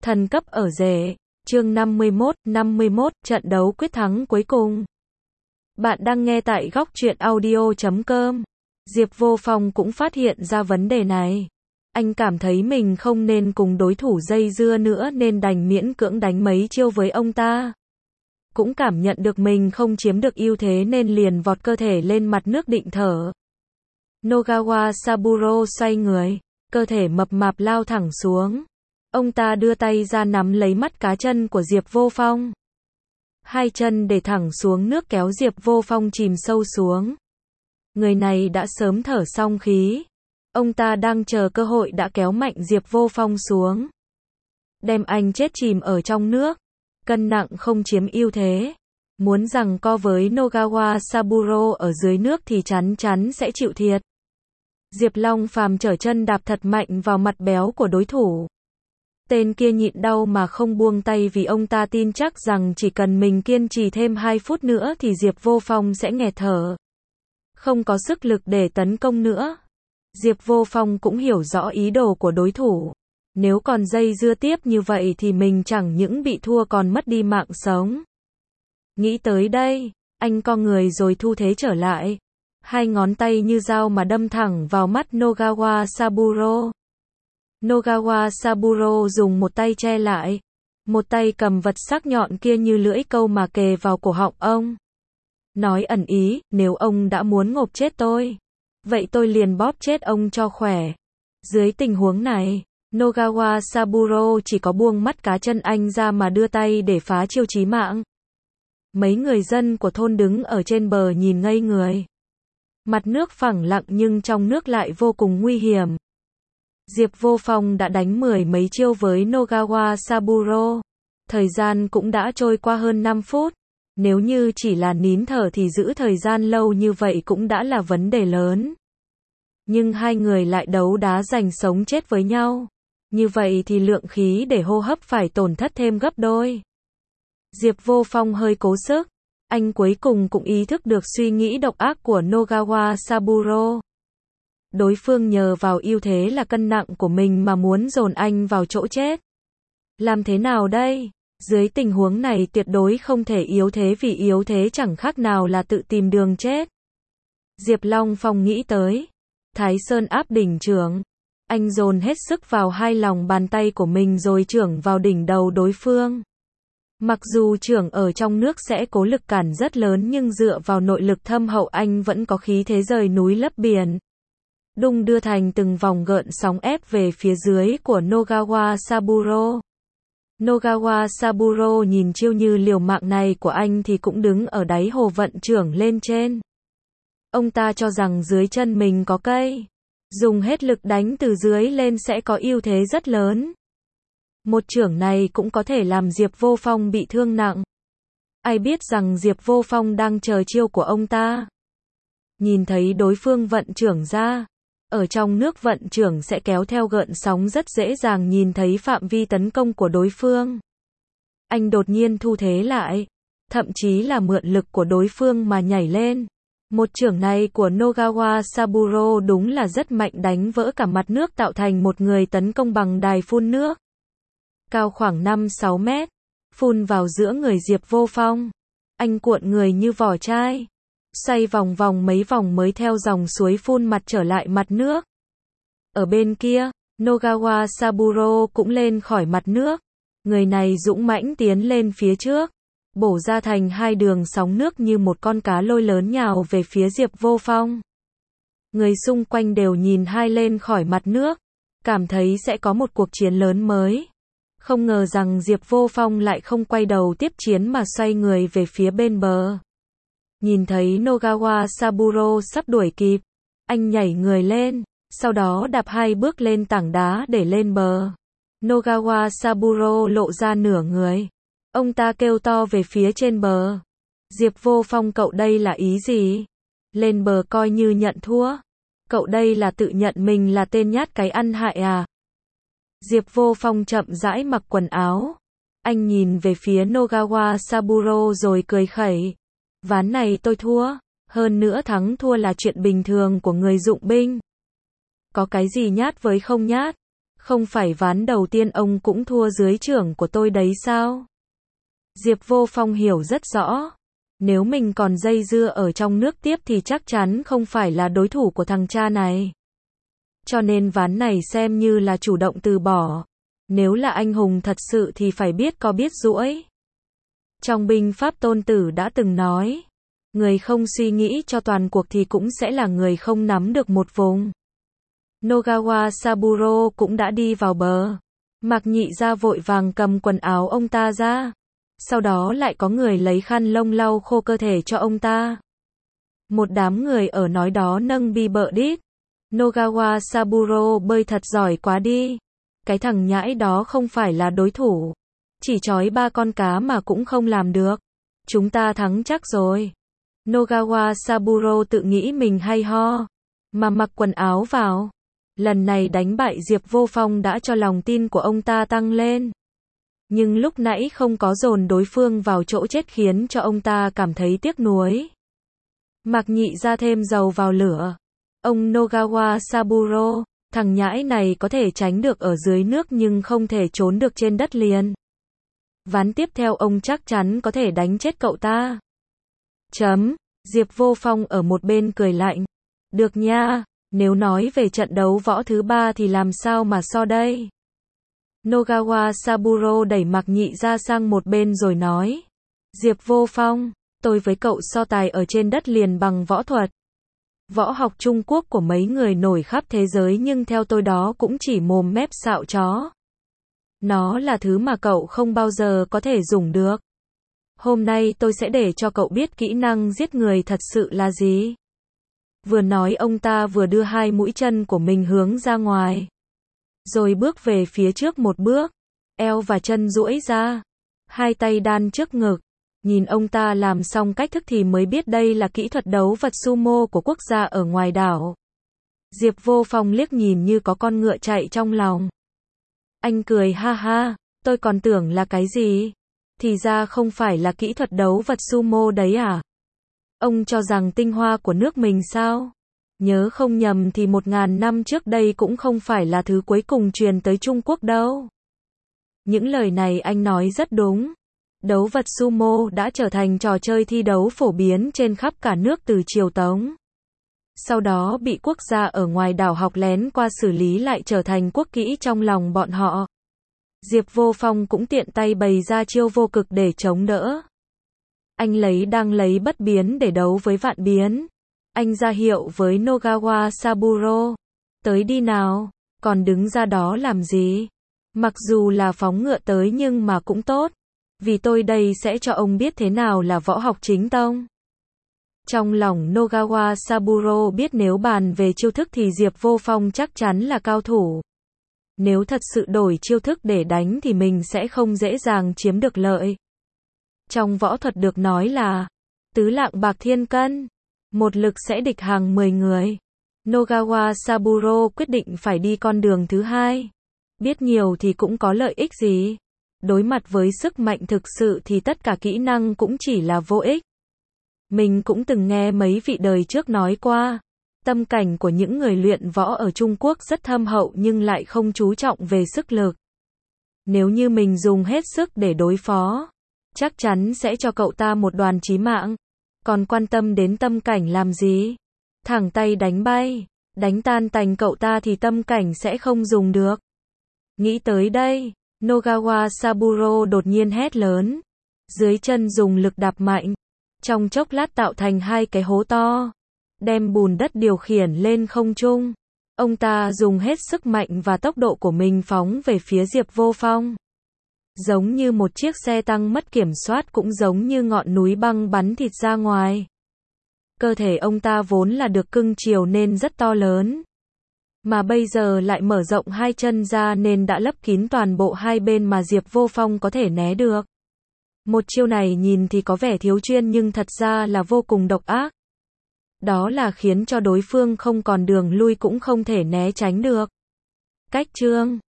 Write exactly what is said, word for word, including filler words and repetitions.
Thần cấp ở rể. Chương năm mươi mốt, năm mươi mốt, trận đấu quyết thắng cuối cùng. Bạn đang nghe tại góc truyện audio chấm com. Diệp Vô Phong cũng phát hiện ra vấn đề này. Anh cảm thấy mình không nên cùng đối thủ dây dưa nữa nên đành miễn cưỡng đánh mấy chiêu với ông ta. Cũng cảm nhận được mình không chiếm được ưu thế nên liền vọt cơ thể lên mặt nước định thở. Nogawa Saburo xoay người, cơ thể mập mạp lao thẳng xuống. Ông ta đưa tay ra nắm lấy mắt cá chân của Diệp Vô Phong. Hai chân để thẳng xuống nước kéo Diệp Vô Phong chìm sâu xuống. Người này đã sớm thở xong khí. Ông ta đang chờ cơ hội đã kéo mạnh Diệp Vô Phong xuống. Đem anh chết chìm ở trong nước. Cân nặng không chiếm ưu thế. Muốn giằng co với Nogawa Saburo ở dưới nước thì chắn chắn sẽ chịu thiệt. Diệp Long Phàm trở chân đạp thật mạnh vào mặt béo của đối thủ. Tên kia nhịn đau mà không buông tay vì ông ta tin chắc rằng chỉ cần mình kiên trì thêm hai phút nữa thì Diệp Vô Phong sẽ nghẹt thở. Không có sức lực để tấn công nữa. Diệp Vô Phong cũng hiểu rõ ý đồ của đối thủ. Nếu còn dây dưa tiếp như vậy thì mình chẳng những bị thua còn mất đi mạng sống. Nghĩ tới đây, anh co người rồi thu thế trở lại. Hai ngón tay như dao mà đâm thẳng vào mắt Nogawa Saburo. Nogawa Saburo dùng một tay che lại. Một tay cầm vật sắc nhọn kia như lưỡi câu mà kề vào cổ họng ông. Nói ẩn ý, nếu ông đã muốn ngộp chết tôi, vậy tôi liền bóp chết ông cho khỏe. Dưới tình huống này, Nogawa Saburo chỉ có buông mắt cá chân anh ra mà đưa tay để phá chiêu chí mạng. Mấy người dân của thôn đứng ở trên bờ nhìn ngây người. Mặt nước phẳng lặng nhưng trong nước lại vô cùng nguy hiểm. Diệp Vô Phong đã đánh mười mấy chiêu với Nogawa Saburo. Thời gian cũng đã trôi qua hơn năm phút. Nếu như chỉ là nín thở thì giữ thời gian lâu như vậy cũng đã là vấn đề lớn. Nhưng hai người lại đấu đá giành sống chết với nhau. Như vậy thì lượng khí để hô hấp phải tổn thất thêm gấp đôi. Diệp Vô Phong hơi cố sức. Anh cuối cùng cũng ý thức được suy nghĩ độc ác của Nogawa Saburo. Đối phương nhờ vào ưu thế là cân nặng của mình mà muốn dồn anh vào chỗ chết. Làm thế nào đây? Dưới tình huống này tuyệt đối không thể yếu thế vì yếu thế chẳng khác nào là tự tìm đường chết. Diệp Long Phong nghĩ tới. Thái Sơn áp đỉnh chưởng. Anh dồn hết sức vào hai lòng bàn tay của mình rồi chưởng vào đỉnh đầu đối phương. Mặc dù chưởng ở trong nước sẽ cố lực cản rất lớn nhưng dựa vào nội lực thâm hậu anh vẫn có khí thế rời núi lấp biển. Đung đưa thành từng vòng gợn sóng ép về phía dưới của Nogawa Saburo. Nogawa Saburo nhìn chiêu như liều mạng này của anh thì cũng đứng ở đáy hồ vận chưởng lên trên. Ông ta cho rằng dưới chân mình có cây. Dùng hết lực đánh từ dưới lên sẽ có ưu thế rất lớn. Một chưởng này cũng có thể làm Diệp Vô Phong bị thương nặng. Ai biết rằng Diệp Vô Phong đang chờ chiêu của ông ta. Nhìn thấy đối phương vận chưởng ra. Ở trong nước vận chưởng sẽ kéo theo gợn sóng rất dễ dàng nhìn thấy phạm vi tấn công của đối phương. Anh đột nhiên thu thế lại. Thậm chí là mượn lực của đối phương mà nhảy lên. Một chưởng này của Nogawa Saburo đúng là rất mạnh đánh vỡ cả mặt nước tạo thành một người tấn công bằng đài phun nước. Cao khoảng năm sáu mét. Phun vào giữa người Diệp Vô Phong. Anh cuộn người như vỏ chai. Xoay vòng vòng mấy vòng mới theo dòng suối phun mặt trở lại mặt nước. Ở bên kia, Nogawa Saburo cũng lên khỏi mặt nước. Người này dũng mãnh tiến lên phía trước. Bổ ra thành hai đường sóng nước như một con cá lôi lớn nhào về phía Diệp Vô Phong. Người xung quanh đều nhìn hai lên khỏi mặt nước. Cảm thấy sẽ có một cuộc chiến lớn mới. Không ngờ rằng Diệp Vô Phong lại không quay đầu tiếp chiến mà xoay người về phía bên bờ. Nhìn thấy Nogawa Saburo sắp đuổi kịp. Anh nhảy người lên. Sau đó đạp hai bước lên tảng đá để lên bờ. Nogawa Saburo lộ ra nửa người. Ông ta kêu to về phía trên bờ. Diệp Vô Phong cậu đây là ý gì? Lên bờ coi như nhận thua. Cậu đây là tự nhận mình là tên nhát cái ăn hại à? Diệp Vô Phong chậm rãi mặc quần áo. Anh nhìn về phía Nogawa Saburo rồi cười khẩy. Ván này tôi thua. Hơn nữa thắng thua là chuyện bình thường của người dụng binh. Có cái gì nhát với không nhát? Không phải ván đầu tiên ông cũng thua dưới trưởng của tôi đấy sao? Diệp Vô Phong hiểu rất rõ. Nếu mình còn dây dưa ở trong nước tiếp thì chắc chắn không phải là đối thủ của thằng cha này. Cho nên ván này xem như là chủ động từ bỏ. Nếu là anh hùng thật sự thì phải biết có biết duỗi. Trong binh pháp Tôn Tử đã từng nói, người không suy nghĩ cho toàn cuộc thì cũng sẽ là người không nắm được một vùng. Nogawa Saburo cũng đã đi vào bờ. Mạc Nhị Gia vội vàng cầm quần áo ông ta ra. Sau đó lại có người lấy khăn lông lau khô cơ thể cho ông ta. Một đám người ở nói đó nâng bi bợ đít. Nogawa Saburo bơi thật giỏi quá đi. Cái thằng nhãi đó không phải là đối thủ. Chỉ trói ba con cá mà cũng không làm được. Chúng ta thắng chắc rồi. Nogawa Saburo tự nghĩ mình hay ho. Mà mặc quần áo vào. Lần này đánh bại Diệp Vô Phong đã cho lòng tin của ông ta tăng lên. Nhưng lúc nãy không có dồn đối phương vào chỗ chết khiến cho ông ta cảm thấy tiếc nuối. Mạc Nhị Gia thêm dầu vào lửa. Ông Nogawa Saburo, thằng nhãi này có thể tránh được ở dưới nước nhưng không thể trốn được trên đất liền. Ván tiếp theo ông chắc chắn có thể đánh chết cậu ta. Chấm. Diệp Vô Phong ở một bên cười lạnh. Được nha, nếu nói về trận đấu võ thứ ba thì làm sao mà so đây? Nogawa Saburo đẩy Mạc Nhị Gia sang một bên rồi nói. Diệp Vô Phong, tôi với cậu so tài ở trên đất liền bằng võ thuật. Võ học Trung Quốc của mấy người nổi khắp thế giới nhưng theo tôi đó cũng chỉ mồm mép xạo chó. Nó là thứ mà cậu không bao giờ có thể dùng được. Hôm nay tôi sẽ để cho cậu biết kỹ năng giết người thật sự là gì. Vừa nói ông ta vừa đưa hai mũi chân của mình hướng ra ngoài. Rồi bước về phía trước một bước. Eo và chân duỗi ra. Hai tay đan trước ngực. Nhìn ông ta làm xong cách thức thì mới biết đây là kỹ thuật đấu vật sumo của quốc gia ở ngoài đảo. Diệp Vô Phong liếc nhìn như có con ngựa chạy trong lòng. Anh cười ha ha, tôi còn tưởng là cái gì? Thì ra không phải là kỹ thuật đấu vật sumo đấy à? Ông cho rằng tinh hoa của nước mình sao? Nhớ không nhầm thì một ngàn năm trước đây cũng không phải là thứ cuối cùng truyền tới Trung Quốc đâu. Những lời này anh nói rất đúng. Đấu vật sumo đã trở thành trò chơi thi đấu phổ biến trên khắp cả nước từ triều Tống. Sau đó bị quốc gia ở ngoài đảo học lén qua xử lý lại trở thành quốc kỹ trong lòng bọn họ. Diệp Vô Phong cũng tiện tay bày ra chiêu vô cực để chống đỡ. Anh lấy đang lấy bất biến để đấu với vạn biến. Anh ra hiệu với Nogawa Saburo. Tới đi nào, còn đứng ra đó làm gì? Mặc dù là phóng ngựa tới nhưng mà cũng tốt. Vì tôi đây sẽ cho ông biết thế nào là võ học chính tông. Trong lòng Nogawa Saburo biết nếu bàn về chiêu thức thì Diệp Vô Phong chắc chắn là cao thủ. Nếu thật sự đổi chiêu thức để đánh thì mình sẽ không dễ dàng chiếm được lợi. Trong võ thuật được nói là tứ lạng bạc thiên cân, một lực sẽ địch hàng mười người. Nogawa Saburo quyết định phải đi con đường thứ hai. Biết nhiều thì cũng có lợi ích gì. Đối mặt với sức mạnh thực sự thì tất cả kỹ năng cũng chỉ là vô ích. Mình cũng từng nghe mấy vị đời trước nói qua, tâm cảnh của những người luyện võ ở Trung Quốc rất thâm hậu nhưng lại không chú trọng về sức lực. Nếu như mình dùng hết sức để đối phó, chắc chắn sẽ cho cậu ta một đòn chí mạng. Còn quan tâm đến tâm cảnh làm gì? Thẳng tay đánh bay, đánh tan tành cậu ta thì tâm cảnh sẽ không dùng được. Nghĩ tới đây, Nogawa Saburo đột nhiên hét lớn. Dưới chân dùng lực đạp mạnh. Trong chốc lát tạo thành hai cái hố to. Đem bùn đất điều khiển lên không trung. Ông ta dùng hết sức mạnh và tốc độ của mình phóng về phía Diệp Vô Phong. Giống như một chiếc xe tăng mất kiểm soát cũng giống như ngọn núi băng bắn thịt ra ngoài. Cơ thể ông ta vốn là được cưng chiều nên rất to lớn. Mà bây giờ lại mở rộng hai chân ra nên đã lấp kín toàn bộ hai bên mà Diệp Vô Phong có thể né được. Một chiêu này nhìn thì có vẻ thiếu chuyên nhưng thật ra là vô cùng độc ác. Đó là khiến cho đối phương không còn đường lui cũng không thể né tránh được. Cách chương